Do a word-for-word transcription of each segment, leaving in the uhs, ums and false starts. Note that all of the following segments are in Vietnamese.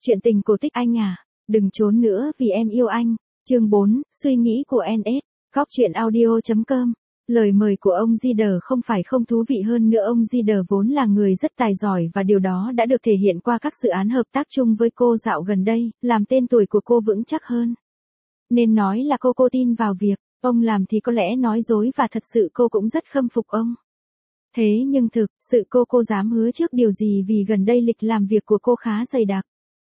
Chuyện tình cổ tích anh à, đừng trốn nữa vì em yêu anh. Chương bốn, suy nghĩ của en ét, góc truyện audio chấm com. Lời mời của ông Zider không phải không thú vị, hơn nữa ông Zider vốn là người rất tài giỏi và điều đó đã được thể hiện qua các dự án hợp tác chung với cô dạo gần đây, làm tên tuổi của cô vững chắc hơn. Nên nói là cô cô tin vào việc ông làm thì có lẽ nói dối, và thật sự cô cũng rất khâm phục ông. Thế nhưng thực sự cô cô dám hứa trước điều gì, vì gần đây lịch làm việc của cô khá dày đặc.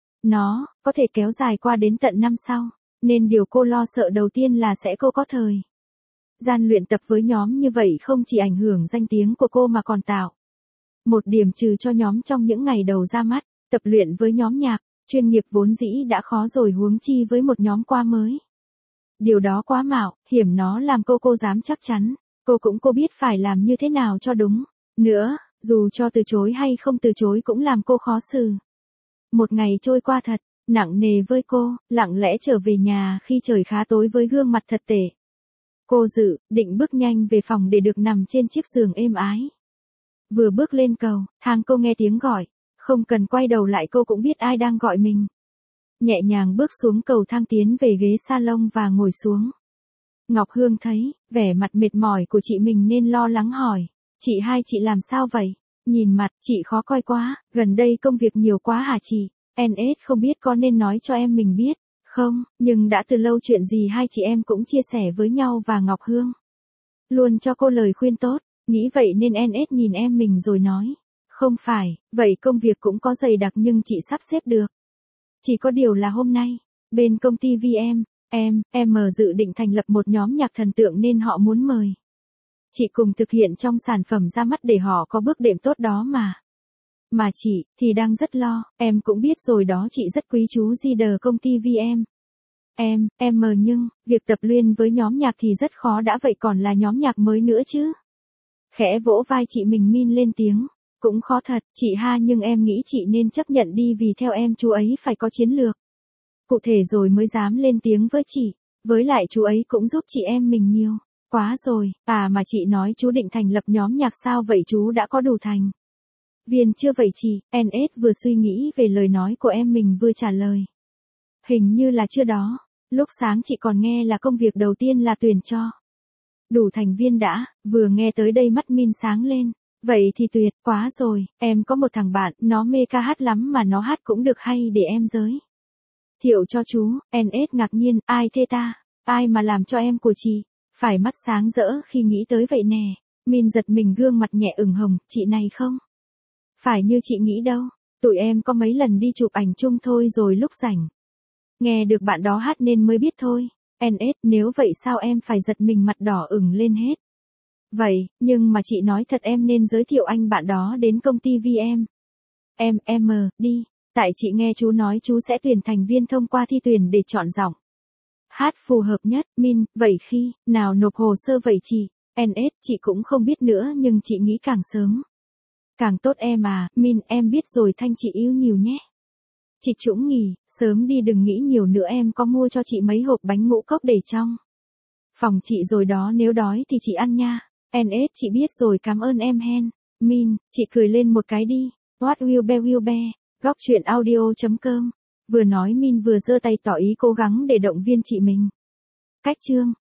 Nó có thể kéo dài qua đến tận năm sau, nên điều cô lo sợ đầu tiên là sẽ cô có thời gian luyện tập với nhóm, như vậy không chỉ ảnh hưởng danh tiếng của cô mà còn tạo một điểm trừ cho nhóm trong những ngày đầu ra mắt. Tập luyện với nhóm nhạc chuyên nghiệp vốn dĩ đã khó rồi, huống chi với một nhóm qua mới. Điều đó quá mạo hiểm, nó làm cô cô dám chắc chắn cô cũng cô biết phải làm như thế nào cho đúng. Nữa, dù cho từ chối hay không từ chối cũng làm cô khó xử. Một ngày trôi qua thật nặng nề với cô, lặng lẽ trở về nhà khi trời khá tối với gương mặt thật tệ. Cô dự định bước nhanh về phòng để được nằm trên chiếc giường êm ái. Vừa bước lên cầu thang cô nghe tiếng gọi, không cần quay đầu lại cô cũng biết ai đang gọi mình. Nhẹ nhàng bước xuống cầu thang tiến về ghế salon và ngồi xuống. Ngọc Hương thấy vẻ mặt mệt mỏi của chị mình nên lo lắng hỏi, chị hai chị làm sao vậy? Nhìn mặt chị khó coi quá, gần đây công việc nhiều quá hả chị? en ét không biết có nên nói cho em mình biết không, nhưng đã từ lâu chuyện gì hai chị em cũng chia sẻ với nhau, và Ngọc Hương luôn cho cô lời khuyên tốt. Nghĩ vậy nên en ét nhìn em mình rồi nói, không phải, vậy công việc cũng có dày đặc nhưng chị sắp xếp được. Chỉ có điều là hôm nay, bên công ty vê em, em, em dự định thành lập một nhóm nhạc thần tượng nên họ muốn mời chị cùng thực hiện trong sản phẩm ra mắt để họ có bước đệm tốt đó mà. Mà chị, thì đang rất lo, em cũng biết rồi đó, chị rất quý chú Zider công ty vê em. Em, em mờ nhưng, việc tập luyện với nhóm nhạc thì rất khó đã, vậy còn là nhóm nhạc mới nữa chứ. Khẽ vỗ vai chị mình Min lên tiếng, cũng khó thật, chị ha, nhưng em nghĩ chị nên chấp nhận đi, vì theo em chú ấy phải có chiến lược cụ thể rồi mới dám lên tiếng với chị, với lại chú ấy cũng giúp chị em mình nhiều. Quá rồi, à mà chị nói chú định thành lập nhóm nhạc sao vậy, chú đã có đủ thành viên chưa vậy chị? en ét vừa suy nghĩ về lời nói của em mình vừa trả lời. Hình như là chưa đó, lúc sáng chị còn nghe là công việc đầu tiên là tuyển cho đủ thành viên đã. Vừa nghe tới đây mắt Min sáng lên, vậy thì tuyệt quá rồi, em có một thằng bạn, nó mê ca hát lắm mà nó hát cũng được, hay để em giới thiệu cho chú. en ét ngạc nhiên, ai thế ta? Ai mà làm cho em của chị phải mắt sáng rỡ khi nghĩ tới vậy nè. Min giật mình, gương mặt nhẹ ửng hồng, chị này không phải như chị nghĩ đâu, tụi em có mấy lần đi chụp ảnh chung thôi, rồi lúc rảnh nghe được bạn đó hát nên mới biết thôi. en ét, nếu vậy sao em phải giật mình mặt đỏ ửng lên hết vậy? Nhưng mà chị nói thật, em nên giới thiệu anh bạn đó đến công ty vê em. Em, em đi, tại chị nghe chú nói chú sẽ tuyển thành viên thông qua thi tuyển để chọn giọng hát phù hợp nhất. Min, vậy khi nào nộp hồ sơ vậy chị? en ét, chị cũng không biết nữa, nhưng chị nghĩ càng sớm càng tốt em à. Min, em biết rồi, thanh chị yêu nhiều nhé. Chị Trũng nghỉ sớm đi, đừng nghĩ nhiều nữa, em có mua cho chị mấy hộp bánh ngũ cốc để trong phòng chị rồi đó, nếu đói thì chị ăn nha. en ét, chị biết rồi, cảm ơn em hen. Min, chị cười lên một cái đi. What will be will be. Góc truyện audio chấm com. Vừa nói Min vừa giơ tay tỏ ý cố gắng để động viên chị mình. Cách chương